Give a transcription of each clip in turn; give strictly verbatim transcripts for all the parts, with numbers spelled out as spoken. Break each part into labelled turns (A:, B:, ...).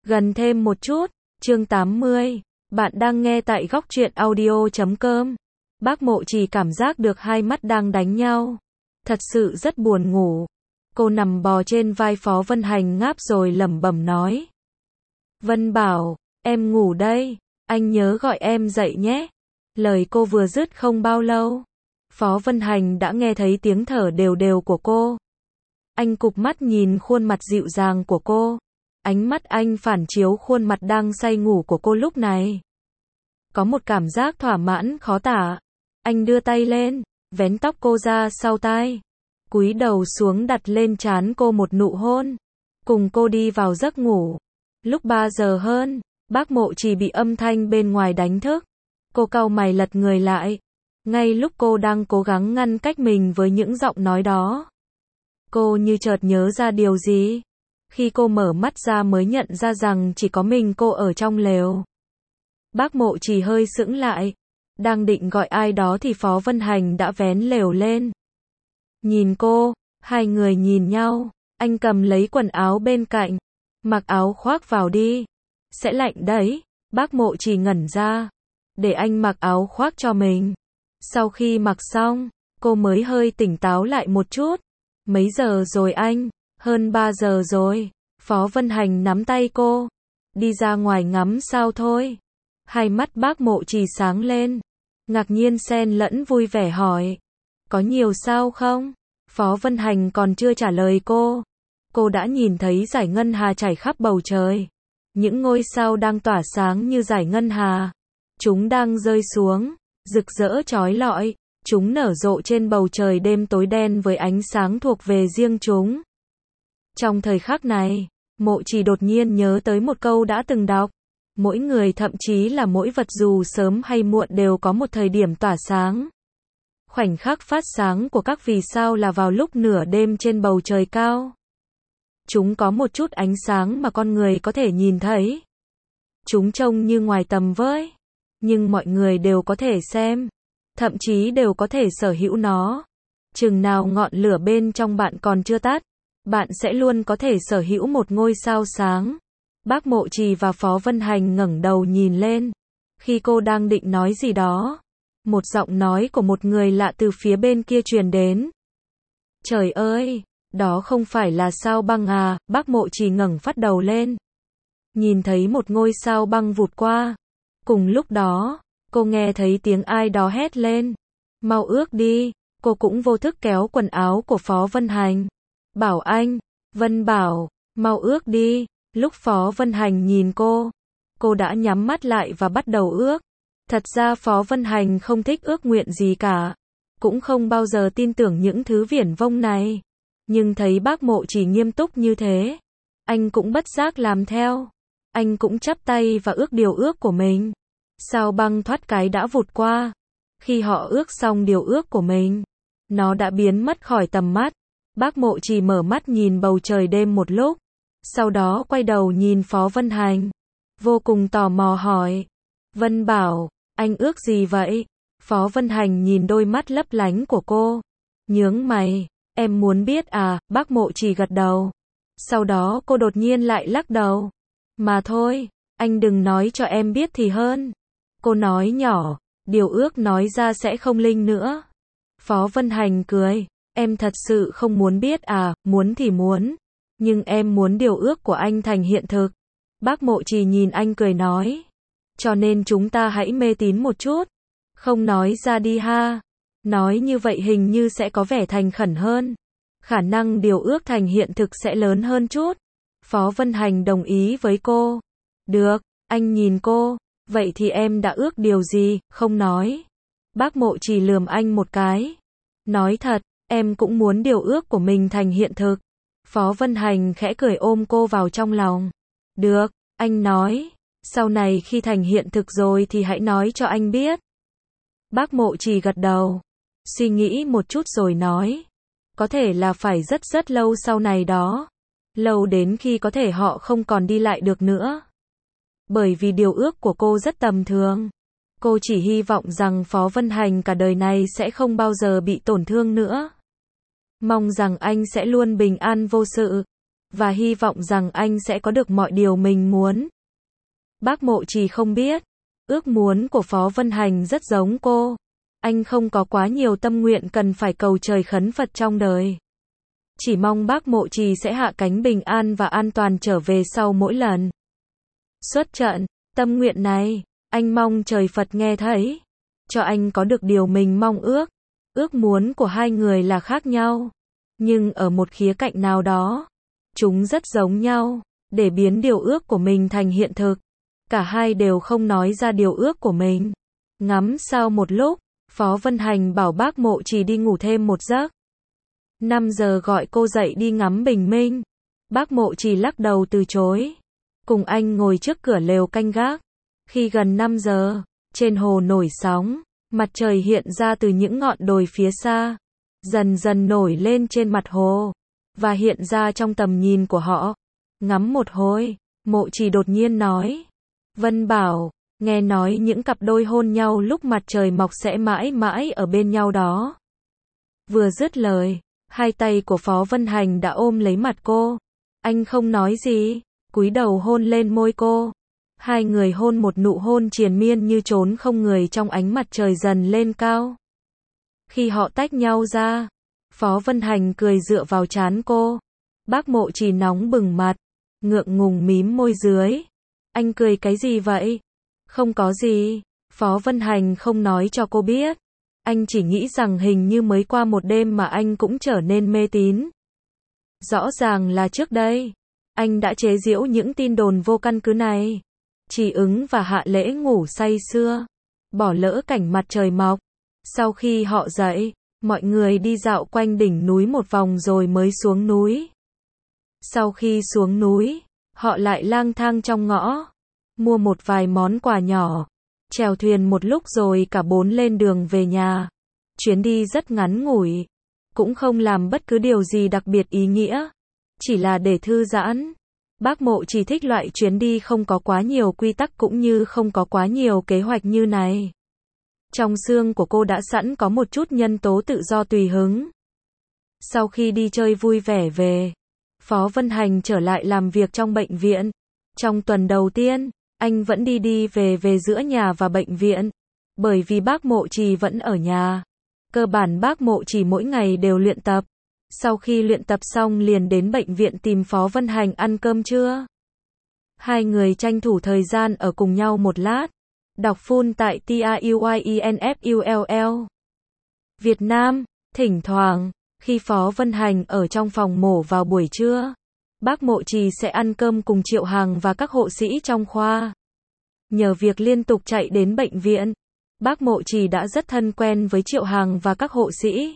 A: Gần thêm một chút, chương tám mươi. Bạn đang nghe tại góc truyện audio chấm com. Bác Mộ Trì cảm giác được hai mắt đang đánh nhau. Thật sự rất buồn ngủ. Cô nằm bò trên vai Phó Vân Hành ngáp rồi lẩm bẩm nói. Vân Bảo, em ngủ đây, anh nhớ gọi em dậy nhé. Lời cô vừa dứt không bao lâu, Phó Vân Hành đã nghe thấy tiếng thở đều đều của cô. Anh cụp mắt nhìn khuôn mặt dịu dàng của cô. Ánh mắt anh phản chiếu khuôn mặt đang say ngủ của cô lúc này. Có một cảm giác thỏa mãn khó tả. Anh đưa tay lên, vén tóc cô ra sau tai, cúi đầu xuống đặt lên trán cô một nụ hôn, cùng cô đi vào giấc ngủ. Lúc ba giờ hơn, bác Mộ Trì bị âm thanh bên ngoài đánh thức. Cô cau mày lật người lại. Ngay lúc cô đang cố gắng ngăn cách mình với những giọng nói đó, cô như chợt nhớ ra điều gì. Khi cô mở mắt ra mới nhận ra rằng chỉ có mình cô ở trong lều. Bác Mộ Trì hơi sững lại. Đang định gọi ai đó thì Phó Vân Hành đã vén lều lên. Nhìn cô, hai người nhìn nhau. Anh cầm lấy quần áo bên cạnh. Mặc áo khoác vào đi. Sẽ lạnh đấy. Bác Mộ Trì ngẩn ra. Để anh mặc áo khoác cho mình. Sau khi mặc xong, cô mới hơi tỉnh táo lại một chút. Mấy giờ rồi anh? Hơn ba giờ rồi. Phó Vân Hành nắm tay cô. Đi ra ngoài ngắm sao thôi. Hai mắt bác Mộ Trì sáng lên. Ngạc nhiên xen lẫn vui vẻ hỏi. Có nhiều sao không? Phó Vân Hành còn chưa trả lời cô. Cô đã nhìn thấy dải ngân hà chảy khắp bầu trời. Những ngôi sao đang tỏa sáng như dải ngân hà. Chúng đang rơi xuống, rực rỡ chói lọi. Chúng nở rộ trên bầu trời đêm tối đen với ánh sáng thuộc về riêng chúng. Trong thời khắc này, Mộ Trì đột nhiên nhớ tới một câu đã từng đọc. Mỗi người thậm chí là mỗi vật dù sớm hay muộn đều có một thời điểm tỏa sáng. Khoảnh khắc phát sáng của các vì sao là vào lúc nửa đêm trên bầu trời cao. Chúng có một chút ánh sáng mà con người có thể nhìn thấy. Chúng trông như ngoài tầm với. Nhưng mọi người đều có thể xem. Thậm chí đều có thể sở hữu nó. Chừng nào ngọn lửa bên trong bạn còn chưa tắt, bạn sẽ luôn có thể sở hữu một ngôi sao sáng. Bác Mộ Trì và Phó Vân Hành ngẩng đầu nhìn lên. Khi cô đang định nói gì đó, một giọng nói của một người lạ từ phía bên kia truyền đến. Trời ơi, đó không phải là sao băng à? Bác Mộ Trì ngẩng phát đầu lên. Nhìn thấy một ngôi sao băng vụt qua. Cùng lúc đó, cô nghe thấy tiếng ai đó hét lên. Mau ước đi. Cô cũng vô thức kéo quần áo của Phó Vân Hành. Bảo anh, Vân Bảo, mau ước đi. Lúc Phó Vân Hành nhìn cô, cô đã nhắm mắt lại và bắt đầu ước. Thật ra Phó Vân Hành không thích ước nguyện gì cả. Cũng không bao giờ tin tưởng những thứ viển vông này. Nhưng thấy bác Mộ Trì nghiêm túc như thế, anh cũng bất giác làm theo. Anh cũng chắp tay và ước điều ước của mình. Sao băng thoát cái đã vụt qua. Khi họ ước xong điều ước của mình, nó đã biến mất khỏi tầm mắt. Bác Mộ Trì mở mắt nhìn bầu trời đêm một lúc. Sau đó quay đầu nhìn Phó Vân Hành. Vô cùng tò mò hỏi. Vân Bảo, anh ước gì vậy? Phó Vân Hành nhìn đôi mắt lấp lánh của cô. Nhướng mày. Em muốn biết à? Bác Mộ Trì gật đầu. Sau đó cô đột nhiên lại lắc đầu. Mà thôi, anh đừng nói cho em biết thì hơn. Cô nói nhỏ. Điều ước nói ra sẽ không linh nữa. Phó Vân Hành cười. Em thật sự không muốn biết à? Muốn thì muốn. Nhưng em muốn điều ước của anh thành hiện thực. Bác Mộ Trì nhìn anh cười nói. Cho nên chúng ta hãy mê tín một chút. Không nói ra đi ha. Nói như vậy hình như sẽ có vẻ thành khẩn hơn. Khả năng điều ước thành hiện thực sẽ lớn hơn chút. Phó Vân Hành đồng ý với cô. Được, anh nhìn cô. Vậy thì em đã ước điều gì? Không nói. Bác Mộ Trì lườm anh một cái. Nói thật, em cũng muốn điều ước của mình thành hiện thực. Phó Vân Hành khẽ cười ôm cô vào trong lòng. Được, anh nói. Sau này khi thành hiện thực rồi thì hãy nói cho anh biết. Bác Mộ Trì gật đầu. Suy nghĩ một chút rồi nói. Có thể là phải rất rất lâu sau này đó. Lâu đến khi có thể họ không còn đi lại được nữa. Bởi vì điều ước của cô rất tầm thường. Cô chỉ hy vọng rằng Phó Vân Hành cả đời này sẽ không bao giờ bị tổn thương nữa. Mong rằng anh sẽ luôn bình an vô sự. và hy vọng rằng anh sẽ có được mọi điều mình muốn. Bác Mộ Trì không biết, ước muốn của Phó Vân Hành rất giống cô. Anh không có quá nhiều tâm nguyện cần phải cầu trời khấn Phật trong đời. Chỉ mong bác Mộ Trì sẽ hạ cánh bình an và an toàn trở về sau mỗi lần xuất trận. Tâm nguyện này, anh mong trời Phật nghe thấy, cho anh có được điều mình mong ước. Ước muốn của hai người là khác nhau, nhưng ở một khía cạnh nào đó, chúng rất giống nhau. Để biến điều ước của mình thành hiện thực, cả hai đều không nói ra điều ước của mình. Ngắm sao một lúc, Phó Vân Hành bảo bác Mộ Trì đi ngủ thêm một giấc. năm giờ gọi cô dậy đi ngắm bình minh. Bác Mộ Trì lắc đầu từ chối. Cùng anh ngồi trước cửa lều canh gác. Khi gần năm giờ, trên hồ nổi sóng, mặt trời hiện ra từ những ngọn đồi phía xa, dần dần nổi lên trên mặt hồ, và hiện ra trong tầm nhìn của họ. Ngắm một hồi, Mộ Trì đột nhiên nói. Vân Bảo, nghe nói những cặp đôi hôn nhau lúc mặt trời mọc sẽ mãi mãi ở bên nhau đó. Vừa dứt lời, hai tay của Phó Vân Hành đã ôm lấy mặt cô. Anh không nói gì, cúi đầu hôn lên môi cô. Hai người hôn một nụ hôn triền miên như trốn không người trong ánh mặt trời dần lên cao. Khi họ tách nhau ra, Phó Vân Hành cười dựa vào trán cô. Bác Mộ Trì nóng bừng mặt, ngượng ngùng mím môi dưới. Anh cười cái gì vậy? Không có gì. Phó Vân Hành không nói cho cô biết. Anh chỉ nghĩ rằng hình như mới qua một đêm mà anh cũng trở nên mê tín. Rõ ràng là trước đây, anh đã chế giễu những tin đồn vô căn cứ này. Chỉ ứng và Hạ Lễ ngủ say sưa, bỏ lỡ cảnh mặt trời mọc. Sau khi họ dậy, mọi người đi dạo quanh đỉnh núi một vòng rồi mới xuống núi. Sau khi xuống núi, họ lại lang thang trong ngõ, mua một vài món quà nhỏ, chèo thuyền một lúc rồi cả bốn lên đường về nhà. Chuyến đi rất ngắn ngủi, cũng không làm bất cứ điều gì đặc biệt ý nghĩa, chỉ là để thư giãn. Bác Mộ chỉ thích loại chuyến đi không có quá nhiều quy tắc cũng như không có quá nhiều kế hoạch như này. Trong xương của cô đã sẵn có một chút nhân tố tự do tùy hứng. Sau khi đi chơi vui vẻ về, Phó Vân Hành trở lại làm việc trong bệnh viện. Trong tuần đầu tiên, anh vẫn đi đi về về giữa nhà và bệnh viện, bởi vì bác Mộ Trì vẫn ở nhà. Cơ bản bác Mộ Trì mỗi ngày đều luyện tập. Sau khi luyện tập xong liền đến bệnh viện tìm Phó Vân Hành ăn cơm trưa. Hai người tranh thủ thời gian ở cùng nhau một lát. Đọc full tại TAUYINFULL. Việt Nam, thỉnh thoảng, khi Phó Vân Hành ở trong phòng mổ vào buổi trưa, bác Mộ Trì sẽ ăn cơm cùng Triệu Hằng và các hộ sĩ trong khoa. Nhờ việc liên tục chạy đến bệnh viện, bác Mộ Trì đã rất thân quen với Triệu Hằng và các hộ sĩ.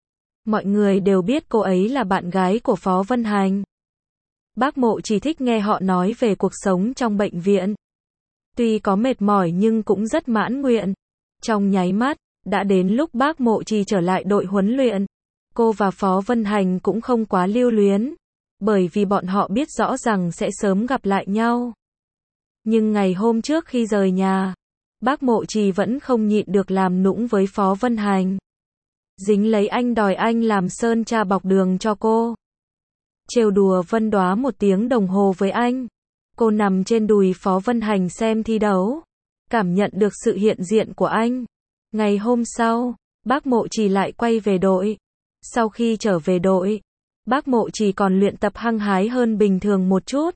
A: Mọi người đều biết cô ấy là bạn gái của Phó Vân Hành. Bác Mộ Trì thích nghe họ nói về cuộc sống trong bệnh viện. Tuy có mệt mỏi nhưng cũng rất mãn nguyện. Trong nháy mắt, đã đến lúc bác Mộ Trì trở lại đội huấn luyện. Cô và Phó Vân Hành cũng không quá lưu luyến, bởi vì bọn họ biết rõ rằng sẽ sớm gặp lại nhau. Nhưng ngày hôm trước khi rời nhà, bác Mộ Trì vẫn không nhịn được làm nũng với Phó Vân Hành. Dính lấy anh đòi anh làm sơn tra bọc đường cho cô. Trêu đùa Vân Đóa một tiếng đồng hồ với anh. Cô nằm trên đùi Phó Vân Hành xem thi đấu, cảm nhận được sự hiện diện của anh. Ngày hôm sau, bác Mộ Trì lại quay về đội. Sau khi trở về đội, bác Mộ Trì còn luyện tập hăng hái hơn bình thường một chút.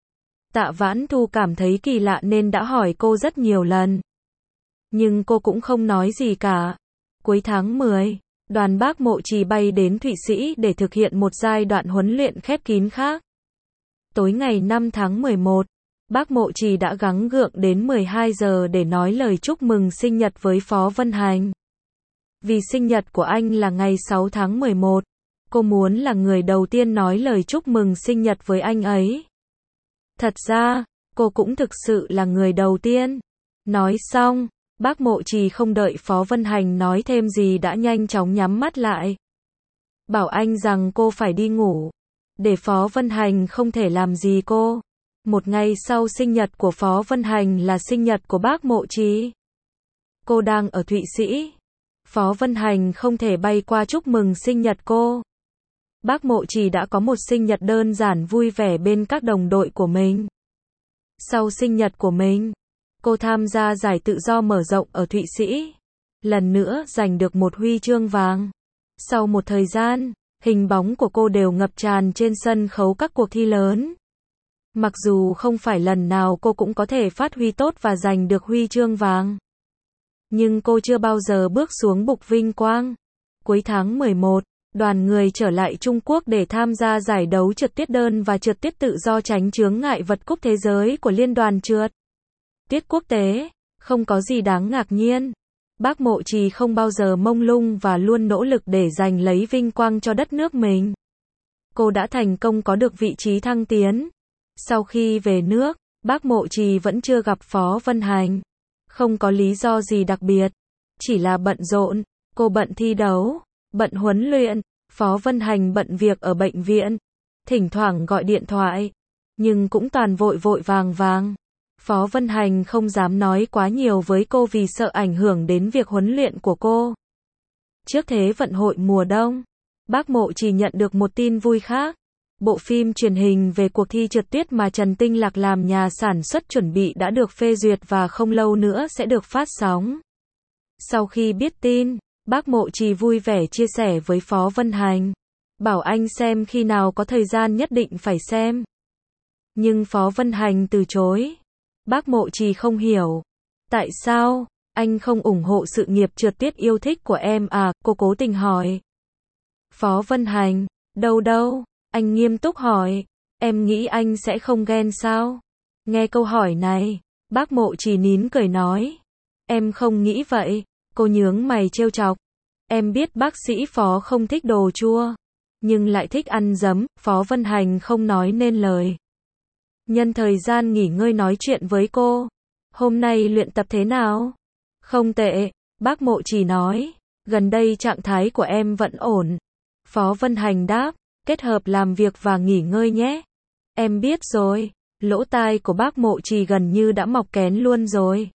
A: Tạ Vãn Thu cảm thấy kỳ lạ nên đã hỏi cô rất nhiều lần. Nhưng cô cũng không nói gì cả. Cuối tháng mười, đoàn bác Mộ Trì bay đến Thụy Sĩ để thực hiện một giai đoạn huấn luyện khép kín khác. Tối ngày năm tháng mười một, bác Mộ Trì đã gắng gượng đến mười hai giờ để nói lời chúc mừng sinh nhật với Phó Vân Hành. Vì sinh nhật của anh là ngày sáu tháng mười một, cô muốn là người đầu tiên nói lời chúc mừng sinh nhật với anh ấy. Thật ra, cô cũng thực sự là người đầu tiên. Nói xong, bác Mộ Trì không đợi Phó Vân Hành nói thêm gì đã nhanh chóng nhắm mắt lại. Bảo anh rằng cô phải đi ngủ, để Phó Vân Hành không thể làm gì cô. Một ngày sau sinh nhật của Phó Vân Hành là sinh nhật của bác Mộ Trì. Cô đang ở Thụy Sĩ. Phó Vân Hành không thể bay qua chúc mừng sinh nhật cô. Bác Mộ Trì đã có một sinh nhật đơn giản vui vẻ bên các đồng đội của mình. Sau sinh nhật của mình, cô tham gia giải tự do mở rộng ở Thụy Sĩ. Lần nữa giành được một huy chương vàng. Sau một thời gian, hình bóng của cô đều ngập tràn trên sân khấu các cuộc thi lớn. Mặc dù không phải lần nào cô cũng có thể phát huy tốt và giành được huy chương vàng. Nhưng cô chưa bao giờ bước xuống bục vinh quang. Cuối tháng mười một, đoàn người trở lại Trung Quốc để tham gia giải đấu trượt tiết đơn và trượt tiết tự do tránh chướng ngại vật cúp thế giới của Liên đoàn trượt tiết quốc tế. Không có gì đáng ngạc nhiên. Bác Mộ Trì không bao giờ mông lung và luôn nỗ lực để giành lấy vinh quang cho đất nước mình. Cô đã thành công có được vị trí thăng tiến. Sau khi về nước, bác Mộ Trì vẫn chưa gặp Phó Vân Hành. Không có lý do gì đặc biệt. Chỉ là bận rộn. Cô bận thi đấu, bận huấn luyện. Phó Vân Hành bận việc ở bệnh viện. Thỉnh thoảng gọi điện thoại. Nhưng cũng toàn vội vội vàng vàng. Phó Vân Hành không dám nói quá nhiều với cô vì sợ ảnh hưởng đến việc huấn luyện của cô. Trước Thế vận hội mùa đông, bác Mộ Trì nhận được một tin vui khác. Bộ phim truyền hình về cuộc thi trượt tuyết mà Trần Tinh Lạc làm nhà sản xuất chuẩn bị đã được phê duyệt và không lâu nữa sẽ được phát sóng. Sau khi biết tin, bác Mộ Trì vui vẻ chia sẻ với Phó Vân Hành. Bảo anh xem khi nào có thời gian nhất định phải xem. Nhưng Phó Vân Hành từ chối. Bác Mộ Trì không hiểu. Tại sao, anh không ủng hộ sự nghiệp trượt tuyết yêu thích của em à, cô cố tình hỏi. Phó Vân Hành, đâu đâu, anh nghiêm túc hỏi, em nghĩ anh sẽ không ghen sao? Nghe câu hỏi này, bác Mộ Trì nín cười nói. Em không nghĩ vậy, cô nhướng mày trêu chọc. Em biết bác sĩ Phó không thích đồ chua, nhưng lại thích ăn giấm, Phó Vân Hành không nói nên lời. Nhân thời gian nghỉ ngơi nói chuyện với cô. Hôm nay luyện tập thế nào? Không tệ, bác Mộ Trì nói. Gần đây trạng thái của em vẫn ổn. Phó Vân Hành đáp, kết hợp làm việc và nghỉ ngơi nhé. Em biết rồi, lỗ tai của bác Mộ Trì gần như đã mọc kén luôn rồi.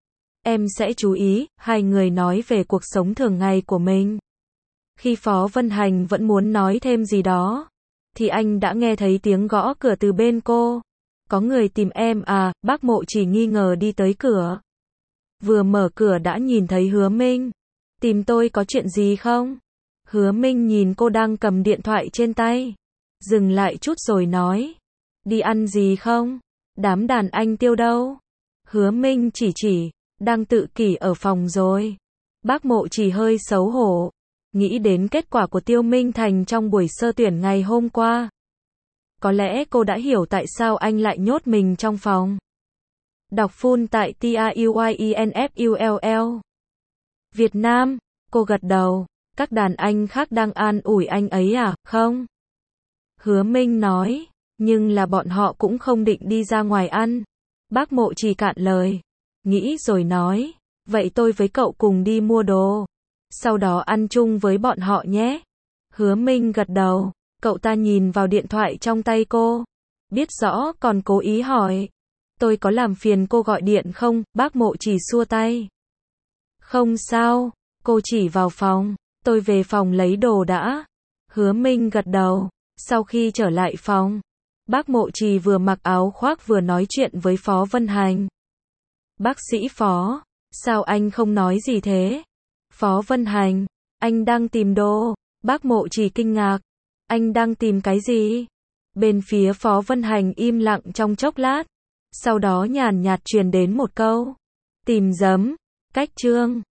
A: Em sẽ chú ý, hai người nói về cuộc sống thường ngày của mình. Khi Phó Vân Hành vẫn muốn nói thêm gì đó, thì anh đã nghe thấy tiếng gõ cửa từ bên cô. Có người tìm em à, bác Mộ Trì nghi ngờ đi tới cửa. Vừa mở cửa đã nhìn thấy Hứa Minh. Tìm tôi có chuyện gì không? Hứa Minh nhìn cô đang cầm điện thoại trên tay. Dừng lại chút rồi nói. Đi ăn gì không? Đám đàn anh Tiêu đâu? Hứa Minh chỉ chỉ, đang tự kỷ ở phòng rồi. Bác Mộ Trì hơi xấu hổ. Nghĩ đến kết quả của Tiêu Minh Thành trong buổi sơ tuyển ngày hôm qua. Có lẽ cô đã hiểu tại sao anh lại nhốt mình trong phòng. Đọc full tại T R U Y E N F U L L. Việt Nam, cô gật đầu. Các đàn anh khác đang an ủi anh ấy à, không? Hứa Minh nói, nhưng là bọn họ cũng không định đi ra ngoài ăn. Bác Mộ Trì cạn lời. Nghĩ rồi nói, vậy tôi với cậu cùng đi mua đồ. Sau đó ăn chung với bọn họ nhé. Hứa Minh gật đầu. Cậu ta nhìn vào điện thoại trong tay cô. Biết rõ còn cố ý hỏi. Tôi có làm phiền cô gọi điện không? Bác Mộ Trì xua tay. Không sao. Cô chỉ vào phòng. Tôi về phòng lấy đồ đã. Hứa Minh gật đầu. Sau khi trở lại phòng, bác Mộ Trì vừa mặc áo khoác vừa nói chuyện với Phó Vân Hành. Bác sĩ Phó, sao anh không nói gì thế? Phó Vân Hành, anh đang tìm đồ. Bác Mộ Trì kinh ngạc. Anh đang tìm cái gì? Bên phía Phó Vân Hành im lặng trong chốc lát. Sau đó nhàn nhạt truyền đến một câu. Tìm giấm. Cách chương.